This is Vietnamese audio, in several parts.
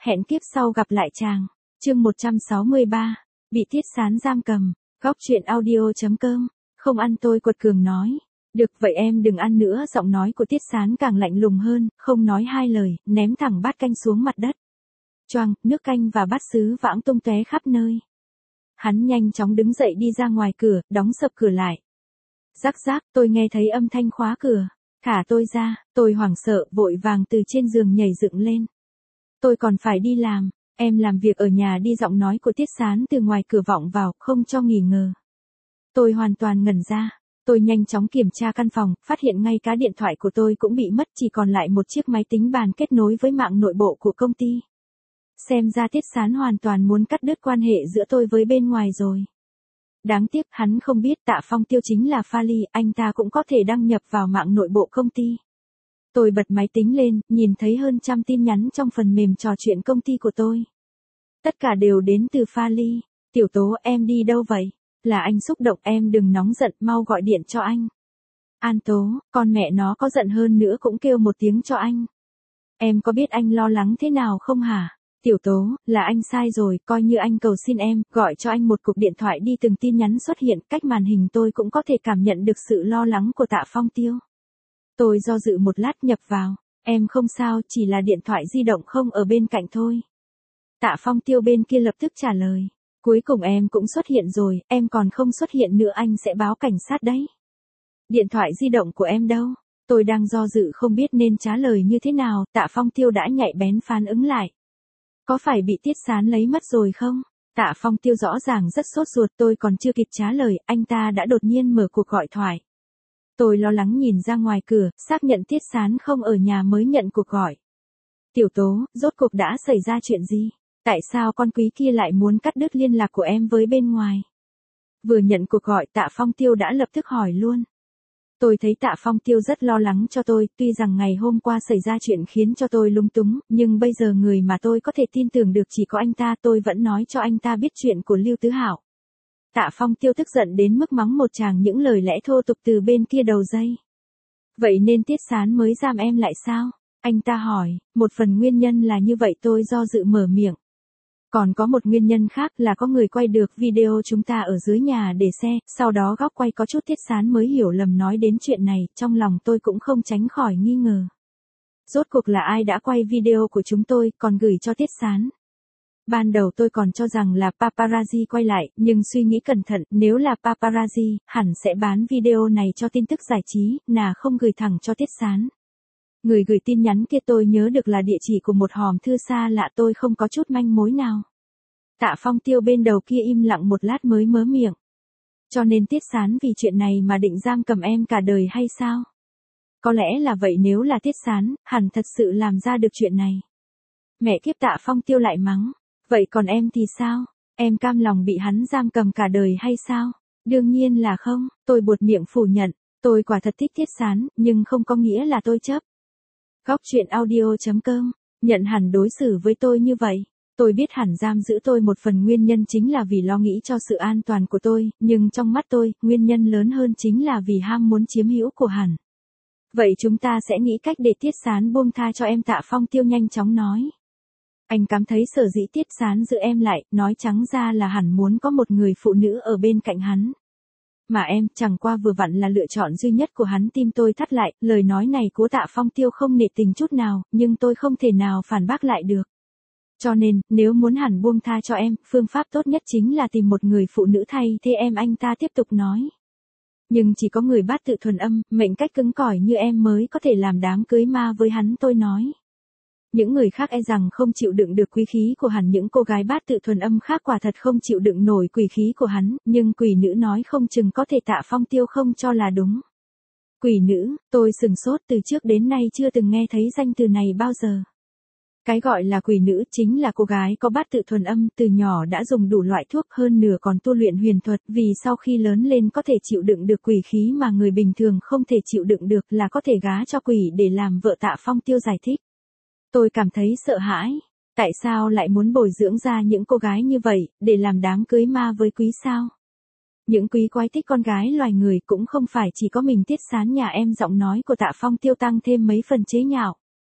hẹn kiếp sau gặp lại chàng. Chương 163, bị Tiết Sán giam cầm. Góc truyện audio.com. Không ăn tôi quật cường nói. Được vậy em đừng ăn nữa. Giọng nói của Tiết Sán càng lạnh lùng hơn, không nói hai lời, ném thẳng bát canh xuống mặt đất. Choang, nước canh và bát sứ vãng tung tóe khắp nơi. Hắn nhanh chóng đứng dậy đi ra ngoài cửa, đóng sập cửa lại. Rắc rác, tôi nghe thấy âm thanh khóa cửa. Thả tôi ra, tôi hoảng sợ, vội vàng từ trên giường nhảy dựng lên. Tôi còn phải đi làm, em làm việc ở nhà đi. Giọng nói của Tiết Sán từ ngoài cửa vọng vào, không cho nghỉ ngờ. Tôi hoàn toàn ngẩn ra. Tôi nhanh chóng kiểm tra căn phòng, phát hiện ngay cả điện thoại của tôi cũng bị mất, chỉ còn lại một chiếc máy tính bàn kết nối với mạng nội bộ của công ty. Xem ra Tiết Sán hoàn toàn muốn cắt đứt quan hệ giữa tôi với bên ngoài rồi. Đáng tiếc hắn không biết Tạ Phong Tiêu chính là pha ly, anh ta cũng có thể đăng nhập vào mạng nội bộ công ty. Tôi bật máy tính lên, nhìn thấy hơn 100 tin nhắn trong phần mềm trò chuyện công ty của tôi. Tất cả đều đến từ pha ly. Tiểu Tố, em đi đâu vậy? Là anh xúc động, em đừng nóng giận, mau gọi điện cho anh. An Tố, con mẹ nó có giận hơn nữa cũng kêu một tiếng cho anh. Em có biết anh lo lắng thế nào không hả? Tiểu Tố, là anh sai rồi, coi như anh cầu xin em, gọi cho anh một cuộc điện thoại đi. Từng tin nhắn xuất hiện, cách màn hình tôi cũng có thể cảm nhận được sự lo lắng của Tạ Phong Tiêu. Tôi do dự một lát nhập vào, em không sao, chỉ là điện thoại di động không ở bên cạnh thôi. Tạ Phong Tiêu bên kia lập tức trả lời, cuối cùng em cũng xuất hiện rồi, em còn không xuất hiện nữa anh sẽ báo cảnh sát đấy. Điện thoại di động của em đâu? Tôi đang do dự không biết nên trả lời như thế nào, Tạ Phong Tiêu đã nhạy bén phản ứng lại. Có phải bị Tiết Sán lấy mất rồi không? Tạ Phong Tiêu rõ ràng rất sốt ruột, tôi còn chưa kịp trả lời, anh ta đã đột nhiên mở cuộc gọi thoại. Tôi lo lắng nhìn ra ngoài cửa, xác nhận Tiết Sán không ở nhà mới nhận cuộc gọi. Tiểu Tố, rốt cuộc đã xảy ra chuyện gì? Tại sao con quý kia lại muốn cắt đứt liên lạc của em với bên ngoài? Vừa nhận cuộc gọi, Tạ Phong Tiêu đã lập tức hỏi luôn. Tôi thấy Tạ Phong Tiêu rất lo lắng cho tôi, tuy rằng ngày hôm qua xảy ra chuyện khiến cho tôi lung túng, nhưng bây giờ người mà tôi có thể tin tưởng được chỉ có anh ta. Tôi vẫn nói cho anh ta biết chuyện của Lưu Tứ Hảo. Tạ Phong Tiêu tức giận đến mức mắng một tràng những lời lẽ thô tục từ bên kia đầu dây. Vậy nên Tiết Sán mới giam em lại sao? Anh ta hỏi, một phần nguyên nhân là như vậy. Tôi do dự mở miệng. Còn có một nguyên nhân khác là có người quay được video chúng ta ở dưới nhà để xe, sau đó góc quay có chút. Tiết Sán mới hiểu lầm nói đến chuyện này, trong lòng tôi cũng không tránh khỏi nghi ngờ. Rốt cuộc là ai đã quay video của chúng tôi, còn gửi cho Tiết Sán? Ban đầu tôi còn cho rằng là paparazzi quay lại, nhưng suy nghĩ cẩn thận, nếu là paparazzi, hẳn sẽ bán video này cho tin tức giải trí, không gửi thẳng cho Tiết Sán. Người gửi tin nhắn kia tôi nhớ được là địa chỉ của một hòm thư xa lạ, tôi không có chút manh mối nào. Tạ Phong Tiêu bên đầu kia im lặng một lát mới mớ miệng. Cho nên Tiết Sán vì chuyện này mà định giam cầm em cả đời hay sao? Có lẽ là vậy, nếu là Tiết Sán, hẳn thật sự làm ra được chuyện này. Mẹ kiếp, Tạ Phong Tiêu lại mắng. Vậy còn em thì sao? Em cam lòng bị hắn giam cầm cả đời hay sao? Đương nhiên là không, tôi buột miệng phủ nhận. Tôi quả thật thích Tiết Sán, nhưng không có nghĩa là tôi chấp. Góc truyện audio.com, nhận hẳn đối xử với tôi như vậy. Tôi biết hẳn giam giữ tôi một phần nguyên nhân chính là vì lo nghĩ cho sự an toàn của tôi, nhưng trong mắt tôi, nguyên nhân lớn hơn chính là vì ham muốn chiếm hữu của hẳn. Vậy chúng ta sẽ nghĩ cách để Tiết Sán buông tha cho em. Tạ Phong Tiêu nhanh chóng nói. Anh cảm thấy sở dĩ Tiết Sán giữ em lại, nói trắng ra là hẳn muốn có một người phụ nữ ở bên cạnh hắn. Mà em, chẳng qua vừa vặn là lựa chọn duy nhất của hắn. Tim tôi thắt lại, lời nói này của Tạ Phong Tiêu không nể tình chút nào, nhưng tôi không thể nào phản bác lại được. Cho nên, nếu muốn hẳn buông tha cho em, phương pháp tốt nhất chính là tìm một người phụ nữ thay thế em. Anh ta tiếp tục nói. Nhưng chỉ có người bát tự thuần âm, mệnh cách cứng cỏi như em mới có thể làm đám cưới ma với hắn. Tôi nói. Những người khác e rằng không chịu đựng được quý khí của hắn. Những cô gái bát tự thuần âm khác quả thật không chịu đựng nổi quỷ khí của hắn, nhưng quỷ nữ nói không chừng có thể. Tạ Phong Tiêu không cho là đúng. Quỷ nữ, tôi sừng sốt, từ trước đến nay chưa từng nghe thấy danh từ này bao giờ. Cái gọi là quỷ nữ chính là cô gái có bát tự thuần âm, từ nhỏ đã dùng đủ loại thuốc, hơn nửa còn tu luyện huyền thuật, vì sau khi lớn lên có thể chịu đựng được quỷ khí mà người bình thường không thể chịu đựng được, là có thể gá cho quỷ để làm vợ. Tạ Phong Tiêu giải thích. Tôi cảm thấy sợ hãi. Tại sao lại muốn bồi dưỡng ra những cô gái như vậy, để làm đám cưới ma với quý sao? Những quý quái thích con gái loài người cũng không phải chỉ có mình Tiết Sán nhà em. Giọng nói của Tạ Phong Tiêu tăng thêm mấy phần chế nhạo.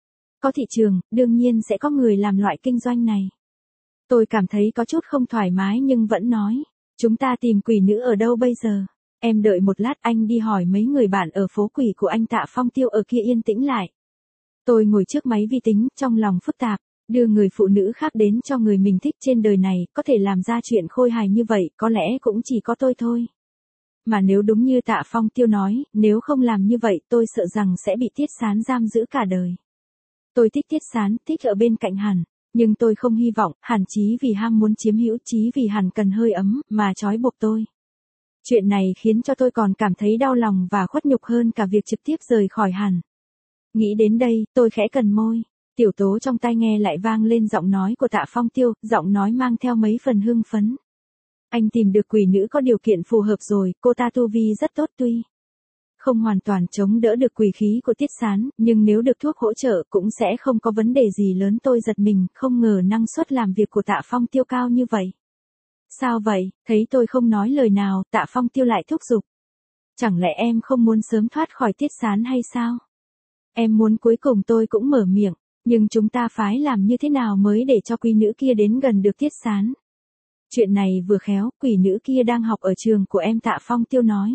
Có thị trường, đương nhiên sẽ có người làm loại kinh doanh này. Tôi cảm thấy có chút không thoải mái nhưng vẫn nói. Chúng ta tìm quỷ nữ ở đâu bây giờ? Em đợi một lát, anh đi hỏi mấy người bạn ở phố quỷ của anh Tạ Phong Tiêu ở kia yên tĩnh lại. Tôi ngồi trước máy vi tính, trong lòng phức tạp. Đưa người phụ nữ khác đến cho người mình thích trên đời này, có thể làm ra chuyện khôi hài như vậy, có lẽ cũng chỉ có tôi thôi. Mà nếu đúng như Tạ Phong Tiêu nói, nếu không làm như vậy tôi sợ rằng sẽ bị Tiết Sán giam giữ cả đời. Tôi thích Tiết Sán, thích ở bên cạnh Hàn. Nhưng tôi không hy vọng, Hàn Chí vì ham muốn chiếm hữu, Chí vì Hàn cần hơi ấm, mà trói buộc tôi. Chuyện này khiến cho tôi còn cảm thấy đau lòng và khuất nhục hơn cả việc trực tiếp rời khỏi Hàn. Nghĩ đến đây, tôi khẽ cần môi. Tiểu tố trong tai nghe lại vang lên giọng nói của Tạ Phong Tiêu, giọng nói mang theo mấy phần hưng phấn. Anh tìm được quỷ nữ có điều kiện phù hợp rồi, cô ta tu vi rất tốt tuy không hoàn toàn chống đỡ được quỷ khí của Tiết Sán, nhưng nếu được thuốc hỗ trợ cũng sẽ không có vấn đề gì lớn. Tôi giật mình, không ngờ năng suất làm việc của Tạ Phong Tiêu cao như vậy. Sao vậy? Thấy tôi không nói lời nào, Tạ Phong Tiêu lại thúc giục. Chẳng lẽ em không muốn sớm thoát khỏi Tiết Sán hay sao? Em muốn. Cuối cùng tôi cũng mở miệng, nhưng chúng ta phải làm như thế nào mới để cho quỷ nữ kia đến gần được Tiết Sán? Chuyện này vừa khéo, quỷ nữ kia đang học ở trường của em, Tạ Phong Tiêu nói.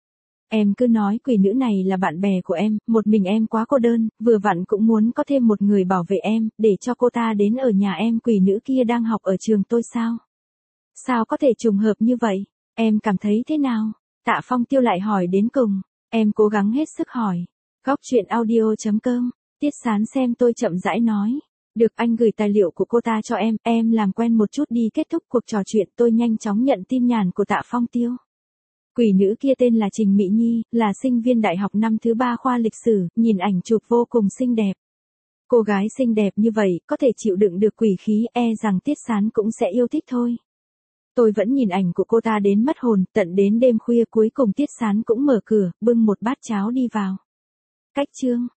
Em cứ nói quỷ nữ này là bạn bè của em, một mình em quá cô đơn, vừa vặn cũng muốn có thêm một người bảo vệ em, để cho cô ta đến ở nhà em. Quỷ nữ kia đang học ở trường tôi sao? Sao có thể trùng hợp như vậy? Em cảm thấy thế nào? Tạ Phong Tiêu lại hỏi đến cùng. Em cố gắng hết sức hỏi. Góc truyện audio.com. Tiết Sán xem tôi chậm rãi nói. Được, anh gửi tài liệu của cô ta cho em làm quen một chút đi. Kết thúc cuộc trò chuyện, tôi nhanh chóng nhận tin nhắn của Tạ Phong Tiêu. Quỷ nữ kia tên là Trình Mỹ Nhi, là sinh viên đại học năm thứ 3 khoa lịch sử, nhìn ảnh chụp vô cùng xinh đẹp. Cô gái xinh đẹp như vậy, có thể chịu đựng được quỷ khí, rằng Tiết Sán cũng sẽ yêu thích thôi. Tôi vẫn nhìn ảnh của cô ta đến mất hồn, tận đến đêm khuya cuối cùng Tiết Sán cũng mở cửa, bưng một bát cháo đi vào. Cách chương